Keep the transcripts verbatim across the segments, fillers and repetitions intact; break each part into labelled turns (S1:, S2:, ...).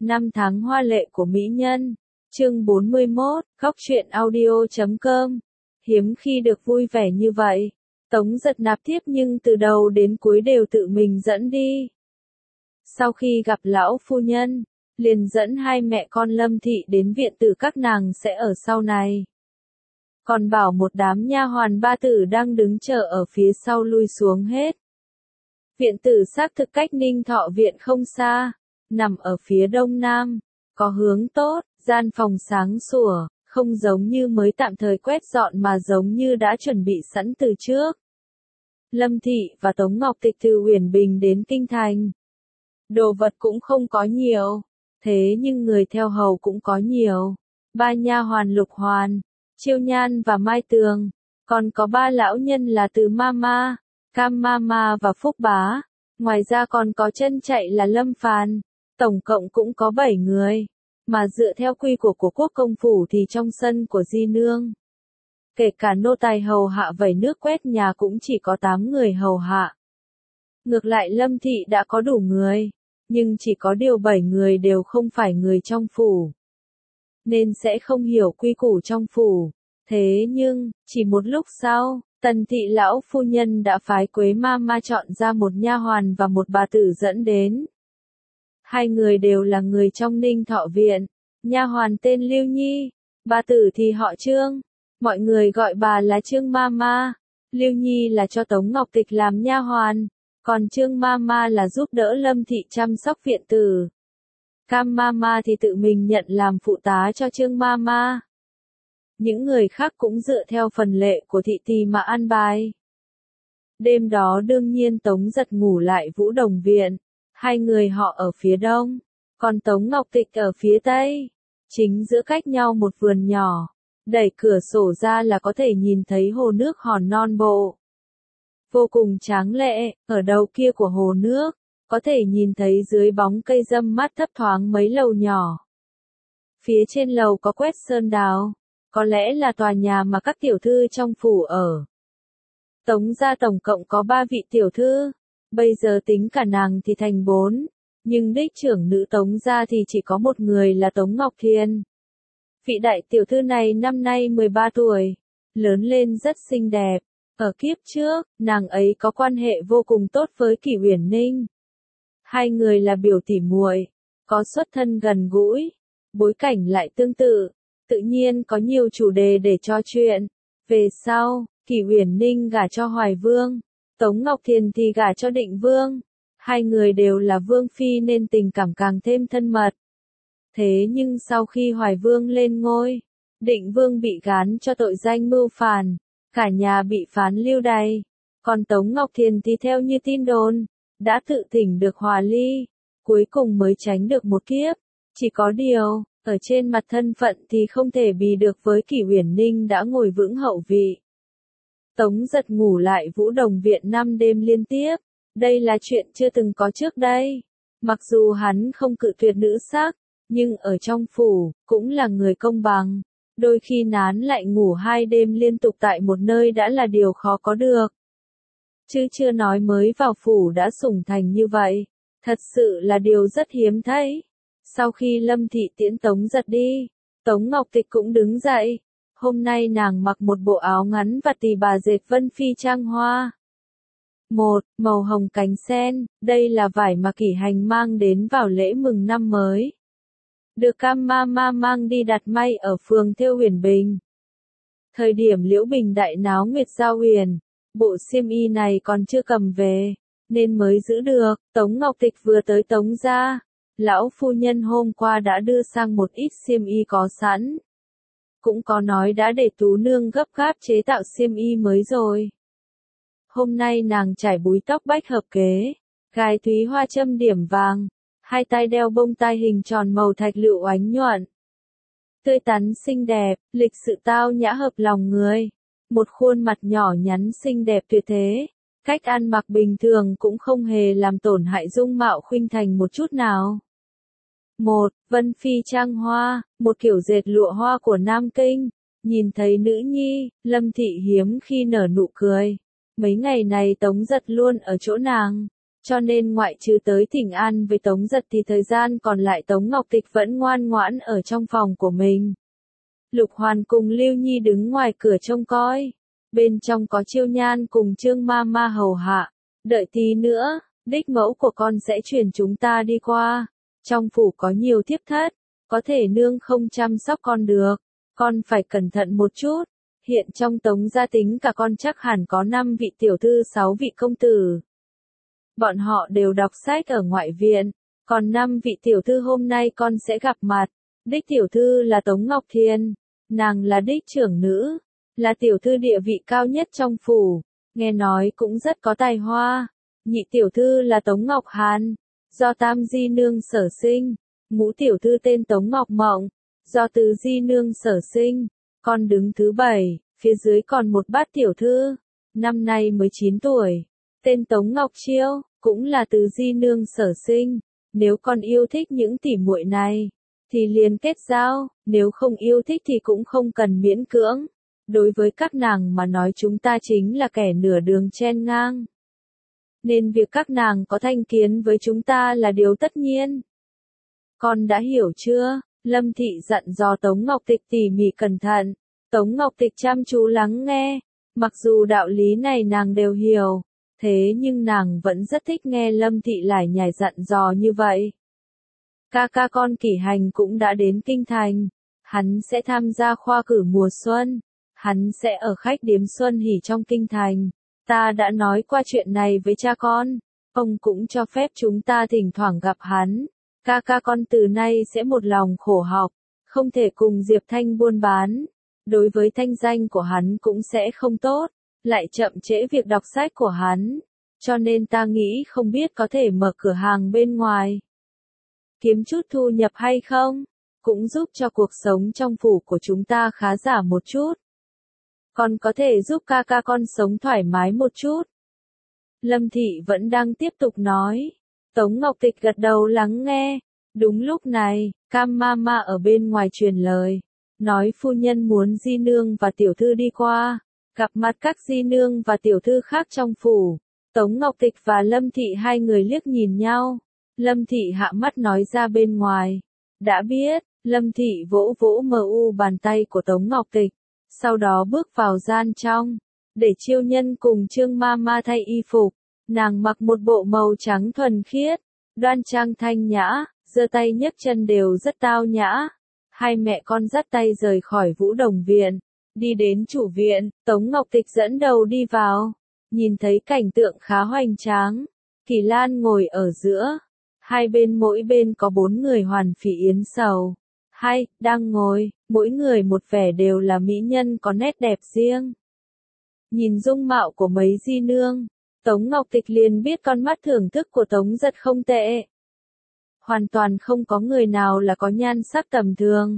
S1: Năm tháng hoa lệ của mỹ nhân. Chương bốn mươi mốt, góc truyện audio chấm com. Hiếm khi được vui vẻ như vậy. Tống Giật nạp tiếp nhưng từ đầu đến cuối đều tự mình dẫn đi. Sau khi gặp lão phu nhân, liền dẫn hai mẹ con Lâm Thị đến viện tử các nàng sẽ ở sau này. Còn bảo một đám nha hoàn ba tử đang đứng chờ ở phía sau lui xuống hết. Viện tử xác thực cách Ninh Thọ viện không xa, nằm ở phía đông nam, có hướng tốt, gian phòng sáng sủa, không giống như mới tạm thời quét dọn mà giống như đã chuẩn bị sẵn từ trước. Lâm Thị và Tống Ngọc Tịch từ Uyển Bình đến Kinh Thành. Đồ vật cũng không có nhiều, thế nhưng người theo hầu cũng có nhiều. Ba nha hoàn Lục Hoàn, Chiêu Nhan và Mai Tường, còn có ba lão nhân là Từ Mama, Cam Mama và Phúc Bá. Ngoài ra còn có chân chạy là Lâm Phàn, tổng cộng cũng có bảy người. Mà dựa theo quy của của quốc công phủ thì trong sân của Di Nương, kể cả nô tài hầu hạ vẩy nước quét nhà cũng chỉ có tám người hầu hạ. Ngược lại Lâm Thị đã có đủ người, nhưng chỉ có điều bảy người đều không phải người trong phủ, nên sẽ không hiểu quy củ trong phủ. Thế nhưng, chỉ một lúc sau, Tần Thị lão phu nhân đã phái Quế Mama chọn ra một nha hoàn và một bà tử dẫn đến. Hai người đều là người trong Ninh Thọ viện, nha hoàn tên Lưu Nhi, bà tử thì họ Trương, mọi người gọi bà là Trương Mama. Lưu Nhi là cho Tống Ngọc Tịch làm nha hoàn, còn Trương Mama là giúp đỡ Lâm Thị chăm sóc viện tử. Cam Mama thì tự mình nhận làm phụ tá cho Trương Mama. Những người khác cũng dựa theo phần lệ của thị tỳ mà an bài. Đêm đó đương nhiên Tống Giật ngủ lại Vũ Đồng viện. Hai người họ ở phía đông, còn Tống Ngọc Tịch ở phía tây. Chính giữa cách nhau một vườn nhỏ, đẩy cửa sổ ra là có thể nhìn thấy hồ nước hòn non bộ. Vô cùng tráng lệ, ở đầu kia của hồ nước, có thể nhìn thấy dưới bóng cây râm mát thấp thoáng mấy lầu nhỏ. Phía trên lầu có quét sơn đào, có lẽ là tòa nhà mà các tiểu thư trong phủ ở. Tống gia tổng cộng có ba vị tiểu thư. Bây giờ tính cả nàng thì thành bốn, nhưng đích trưởng nữ Tống gia thì chỉ có một người là Tống Ngọc Thiên. Vị đại tiểu thư này năm nay mười ba tuổi, lớn lên rất xinh đẹp. Ở kiếp trước, nàng ấy có quan hệ vô cùng tốt với Kỷ Uyển Ninh. Hai người là biểu tỉ muội, có xuất thân gần gũi, bối cảnh lại tương tự, tự nhiên có nhiều chủ đề để trò chuyện. Về sau, Kỷ Uyển Ninh gả cho Hoài Vương, Tống Ngọc Thiền thì gả cho Định Vương. Hai người đều là vương phi nên tình cảm càng thêm thân mật. Thế nhưng sau khi Hoài Vương lên ngôi, Định Vương bị gán cho tội danh mưu phản, cả nhà bị phán lưu đày. Còn Tống Ngọc Thiền thì theo như tin đồn, đã tự thỉnh được hòa ly, cuối cùng mới tránh được một kiếp. Chỉ có điều, ở trên mặt thân phận thì không thể bì được với Kỷ Uyển Ninh đã ngồi vững hậu vị. Tống Giật ngủ lại Vũ Đồng viện năm đêm liên tiếp, đây là chuyện chưa từng có trước đây. Mặc dù hắn không cự tuyệt nữ sắc, nhưng ở trong phủ, cũng là người công bằng. Đôi khi nán lại ngủ hai đêm liên tục tại một nơi đã là điều khó có được. Chứ chưa nói mới vào phủ đã sủng thành như vậy, thật sự là điều rất hiếm thấy. Sau khi Lâm Thị tiễn Tống Giật đi, Tống Ngọc Tịch cũng đứng dậy. Hôm nay nàng mặc một bộ áo ngắn và tỳ bà dệt vân phi trang hoa. Một, màu hồng cánh sen, đây là vải mà Kỷ Hành mang đến vào lễ mừng năm mới. Được Cam Mama mang đi đặt may ở phường Thêu Uyển Bình. Thời điểm Liễu Bình đại náo Nguyệt Giao Huyền, bộ xiêm y này còn chưa cầm về, nên mới giữ được. Tống Ngọc Tịch vừa tới Tống gia, lão phu nhân hôm qua đã đưa sang một ít xiêm y có sẵn. Cũng có nói đã để Tú Nương gấp gáp chế tạo xiêm y mới rồi. Hôm nay nàng trải búi tóc bách hợp kế, gài thúy hoa châm điểm vàng, hai tay đeo bông tai hình tròn màu thạch lựu ánh nhuận. Tươi tắn xinh đẹp, lịch sự tao nhã hợp lòng người. Một khuôn mặt nhỏ nhắn xinh đẹp tuyệt thế. Cách ăn mặc bình thường cũng không hề làm tổn hại dung mạo khuynh thành một chút nào. Một, Vân Phi trang hoa, một kiểu dệt lụa hoa của Nam Kinh. Nhìn thấy nữ nhi, Lâm Thị hiếm khi nở nụ cười. Mấy ngày này Tống Giật luôn ở chỗ nàng, Cho nên ngoại trừ tới thỉnh an với Tống Giật thì thời gian còn lại Tống Ngọc Tịch vẫn ngoan ngoãn ở trong phòng của mình. Lục Hoàn cùng Lưu Nhi đứng ngoài cửa trông coi. Bên trong có Chiêu Nhan cùng Trương Ma Ma hầu hạ. Đợi tí nữa, đích mẫu của con sẽ chuyển chúng ta đi qua. Trong phủ có nhiều thiếp thất, có thể nương không chăm sóc con được. Con phải cẩn thận một chút. Hiện trong Tống gia tính cả con chắc hẳn có năm vị tiểu thư sáu vị công tử. Bọn họ đều đọc sách ở ngoại viện. Còn năm vị tiểu thư hôm nay con sẽ gặp mặt. Đích tiểu thư là Tống Ngọc Thiên. Nàng là đích trưởng nữ. Là tiểu thư địa vị cao nhất trong phủ. Nghe nói cũng rất có tài hoa. Nhị tiểu thư là Tống Ngọc Hàn. Do Tam Di Nương sở sinh. Ngũ tiểu thư tên Tống Ngọc Mộng. Do Tứ Di Nương sở sinh. Con đứng thứ bảy. Phía dưới còn một bát tiểu thư. Năm nay mới chín tuổi. Tên Tống Ngọc Chiêu. Cũng là Tứ Di Nương sở sinh. Nếu con yêu thích những tỉ muội này, thì liền kết giao. Nếu không yêu thích thì cũng không cần miễn cưỡng. Đối với các nàng mà nói chúng ta chính là kẻ nửa đường chen ngang. Nên việc các nàng có thành kiến với chúng ta là điều tất nhiên. Con đã hiểu chưa? Lâm Thị dặn dò Tống Ngọc Tịch tỉ mỉ cẩn thận. Tống Ngọc Tịch chăm chú lắng nghe. Mặc dù đạo lý này nàng đều hiểu. Thế nhưng nàng vẫn rất thích nghe Lâm Thị lải nhải dặn dò như vậy. Ca ca con Kỷ Hành cũng đã đến Kinh Thành. Hắn sẽ tham gia khoa cử mùa xuân. Hắn sẽ ở khách điếm Xuân Hỷ trong Kinh Thành. Ta đã nói qua chuyện này với cha con. Ông cũng cho phép chúng ta thỉnh thoảng gặp hắn. Ca ca con từ nay sẽ một lòng khổ học. Không thể cùng Diệp Thanh buôn bán. Đối với thanh danh của hắn cũng sẽ không tốt. Lại chậm trễ việc đọc sách của hắn. Cho nên ta nghĩ không biết có thể mở cửa hàng bên ngoài. Kiếm chút thu nhập hay không? Cũng giúp cho cuộc sống trong phủ của chúng ta khá giả một chút. Còn có thể giúp ca ca con sống thoải mái một chút. Lâm Thị vẫn đang tiếp tục nói. Tống Ngọc Tịch gật đầu lắng nghe. Đúng lúc này, Cam Mama ở bên ngoài truyền lời. Nói phu nhân muốn Di Nương và tiểu thư đi qua. Gặp mặt các Di Nương và tiểu thư khác trong phủ. Tống Ngọc Tịch và Lâm Thị hai người liếc nhìn nhau. Lâm Thị hạ mắt nói ra bên ngoài. Đã biết, Lâm Thị vỗ vỗ mờ u bàn tay của Tống Ngọc Tịch. Sau đó bước vào gian trong. Để Chiêu Nhân cùng Trương Ma Ma thay y phục. Nàng mặc một bộ màu trắng thuần khiết. Đoan trang thanh nhã, giơ tay nhấc chân đều rất tao nhã. Hai mẹ con dắt tay rời khỏi Vũ Đồng Viện. Đi đến chủ viện, Tống Ngọc Tịch dẫn đầu đi vào. Nhìn thấy cảnh tượng khá hoành tráng. Kỳ Lan ngồi ở giữa. Hai bên mỗi bên có bốn người hoàn phỉ yến sầu. Hai, đang ngồi, mỗi người một vẻ đều là mỹ nhân có nét đẹp riêng. Nhìn dung mạo của mấy Di Nương, Tống Ngọc Tịch liền biết con mắt thưởng thức của Tống Giật không tệ. Hoàn toàn không có người nào là có nhan sắc tầm thường.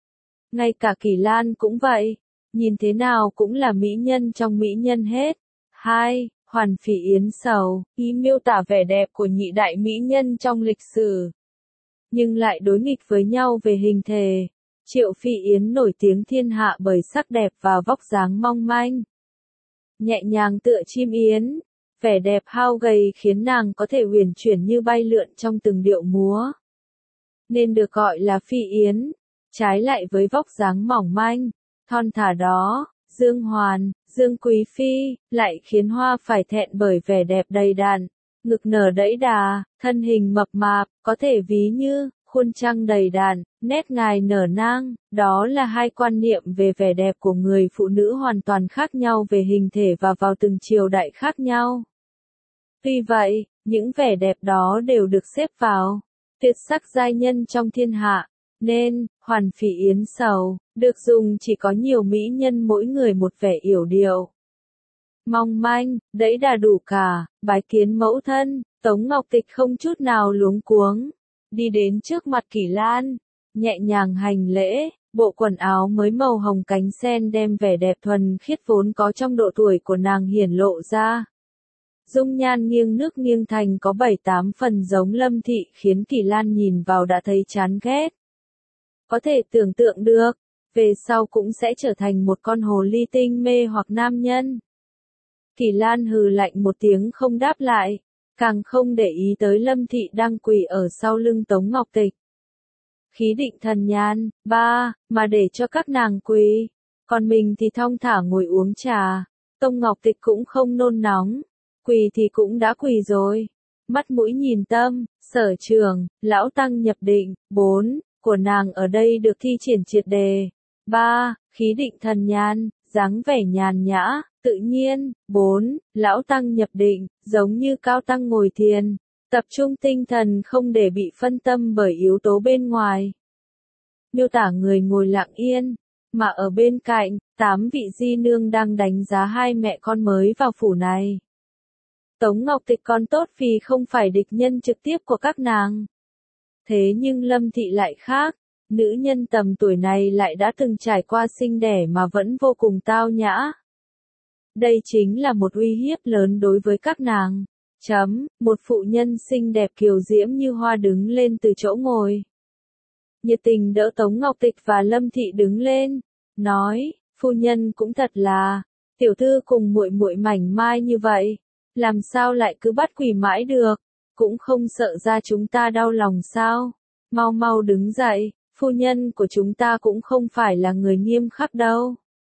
S1: Ngay cả Kỳ Lan cũng vậy, nhìn thế nào cũng là mỹ nhân trong mỹ nhân hết. Hai, Hoàn Phỉ Yến Sầu, ý miêu tả vẻ đẹp của nhị đại mỹ nhân trong lịch sử. Nhưng lại đối nghịch với nhau về hình thể. Triệu Phi Yến nổi tiếng thiên hạ bởi sắc đẹp và vóc dáng mong manh. Nhẹ nhàng tựa chim yến, vẻ đẹp hao gầy khiến nàng có thể uyển chuyển như bay lượn trong từng điệu múa. Nên được gọi là Phi Yến. Trái lại với vóc dáng mỏng manh, thon thả đó, Dương Hoàn, Dương Quý Phi, lại khiến Hoa phải thẹn bởi vẻ đẹp đầy đặn, ngực nở đẫy đà, thân hình mập mạp, có thể ví như, khuôn trăng đầy đặn, nét ngài nở nang, đó là hai quan niệm về vẻ đẹp của người phụ nữ hoàn toàn khác nhau về hình thể và vào từng triều đại khác nhau. Tuy vậy, những vẻ đẹp đó đều được xếp vào tuyệt sắc giai nhân trong thiên hạ, nên, Hoàn Phỉ Yến Sầu, được dùng chỉ có nhiều mỹ nhân mỗi người một vẻ yểu điệu. Mong manh, đẫy đà đủ cả, bái kiến mẫu thân, Tống Ngọc Tịch không chút nào luống cuống. Đi đến trước mặt Kỳ Lan, nhẹ nhàng hành lễ, bộ quần áo mới màu hồng cánh sen đem vẻ đẹp thuần khiết vốn có trong độ tuổi của nàng hiển lộ ra. Dung nhan nghiêng nước nghiêng thành có bảy tám phần giống Lâm Thị khiến Kỳ Lan nhìn vào đã thấy chán ghét. Có thể tưởng tượng được, về sau cũng sẽ trở thành một con hồ ly tinh mê hoặc nam nhân. Kỳ Lan hừ lạnh một tiếng không đáp lại. càng không để ý tới Lâm Thị đang quỳ ở sau lưng Tống Ngọc Tịch. Khí định thần nhàn, ba, mà để cho các nàng quỳ, còn mình thì thong thả ngồi uống trà. Tống Ngọc Tịch cũng không nôn nóng, quỳ thì cũng đã quỳ rồi. Mắt mũi nhìn tâm, sở trường, lão tăng nhập định, bốn, của nàng ở đây được thi triển triệt đề. ba. Khí định thần nhàn, dáng vẻ nhàn nhã, tự nhiên. bốn. Lão tăng nhập định, giống như cao tăng ngồi thiền, tập trung tinh thần không để bị phân tâm bởi yếu tố bên ngoài. Miêu tả người ngồi lặng yên, mà ở bên cạnh, tám vị di nương đang đánh giá hai mẹ con mới vào phủ này. Tống Ngọc Tịch còn tốt vì không phải địch nhân trực tiếp của các nàng. Thế nhưng Lâm Thị lại khác, nữ nhân tầm tuổi này lại đã từng trải qua sinh đẻ mà vẫn vô cùng tao nhã. Đây chính là một uy hiếp lớn đối với các nàng. Chấm, một phụ nhân xinh đẹp kiều diễm như hoa đứng lên từ chỗ ngồi. Nhiệt tình đỡ Tống Ngọc Tịch và Lâm Thị đứng lên, nói, phu nhân cũng thật là, tiểu thư cùng muội muội mảnh mai như vậy, làm sao lại cứ bắt quỳ mãi được, cũng không sợ ra chúng ta đau lòng sao, mau mau đứng dậy, phu nhân của chúng ta cũng không phải là người nghiêm khắc đâu.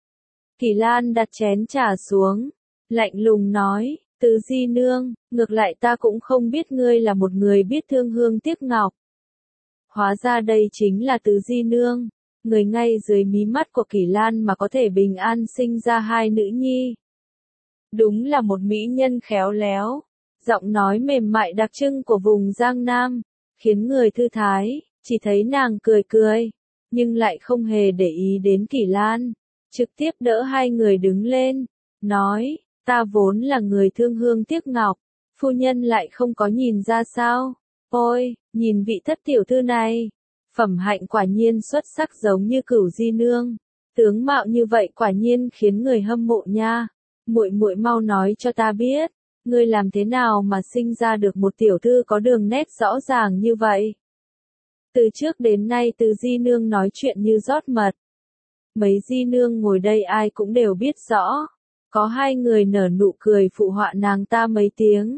S1: Kỳ Lan đặt chén trà xuống, lạnh lùng nói, Tứ Di Nương, ngược lại ta cũng không biết ngươi là một người biết thương hương tiếc ngọc. Hóa ra đây chính là Tứ Di Nương, người ngay dưới mí mắt của Kỳ Lan mà có thể bình an sinh ra hai nữ nhi. Đúng là một mỹ nhân khéo léo, giọng nói mềm mại đặc trưng của vùng Giang Nam, khiến người thư thái, chỉ thấy nàng cười cười, nhưng lại không hề để ý đến Kỳ Lan, trực tiếp đỡ hai người đứng lên, nói, ta vốn là người thương hương tiếc ngọc, phu nhân lại không có nhìn ra sao, ôi, nhìn vị thất tiểu thư này, phẩm hạnh quả nhiên xuất sắc giống như Cửu Di Nương, tướng mạo như vậy quả nhiên khiến người hâm mộ nha. Muội muội mau nói cho ta biết, ngươi làm thế nào mà sinh ra được một tiểu thư có đường nét rõ ràng như vậy? Từ trước đến nay Từ Di Nương nói chuyện như rót mật. Mấy Di Nương ngồi đây ai cũng đều biết rõ. Có hai người nở nụ cười phụ họa nàng ta mấy tiếng.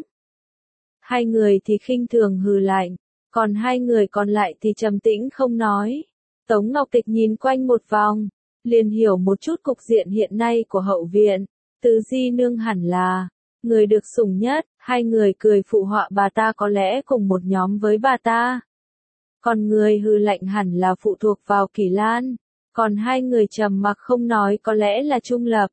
S1: Hai người thì khinh thường hừ lạnh, còn hai người còn lại thì trầm tĩnh không nói. Tống Ngọc Tịch nhìn quanh một vòng, liền hiểu một chút cục diện hiện nay của hậu viện. Tứ Di Nương hẳn là người được sủng nhất, hai người cười phụ họa bà ta có lẽ cùng một nhóm với bà ta. Còn người hư lạnh hẳn là phụ thuộc vào Kỳ Lan, còn hai người trầm mặc không nói có lẽ là trung lập.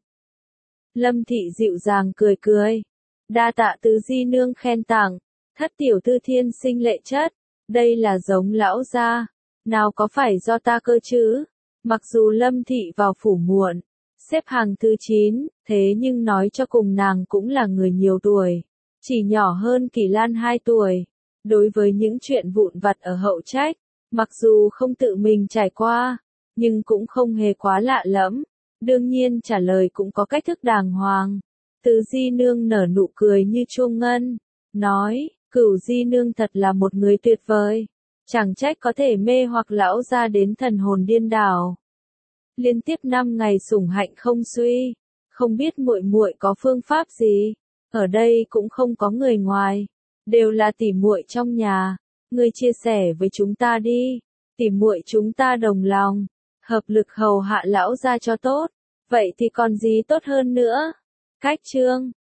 S1: Lâm Thị dịu dàng cười cười, đa tạ Tứ Di Nương khen tặng, thất tiểu thư thiên sinh lệ chất, đây là giống lão gia, nào có phải do ta cơ chứ? Mặc dù Lâm Thị vào phủ muộn, xếp hàng thứ chín, thế nhưng nói cho cùng nàng cũng là người nhiều tuổi, chỉ nhỏ hơn Kỳ Lan hai tuổi. Đối với những chuyện vụn vặt ở hậu trách, mặc dù không tự mình trải qua, nhưng cũng không hề quá lạ lẫm, đương nhiên trả lời cũng có cách thức đàng hoàng. Tứ Di Nương nở nụ cười như chuông ngân, nói, Cửu Di Nương thật là một người tuyệt vời, chẳng trách có thể mê hoặc lão gia đến thần hồn điên đảo. Liên tiếp năm ngày sủng hạnh không suy, không biết muội muội có phương pháp gì, ở đây cũng không có người ngoài, đều là tỉ muội trong nhà, ngươi chia sẻ với chúng ta đi, tỉ muội chúng ta đồng lòng, hợp lực hầu hạ lão gia cho tốt, vậy thì còn gì tốt hơn nữa. Cách chương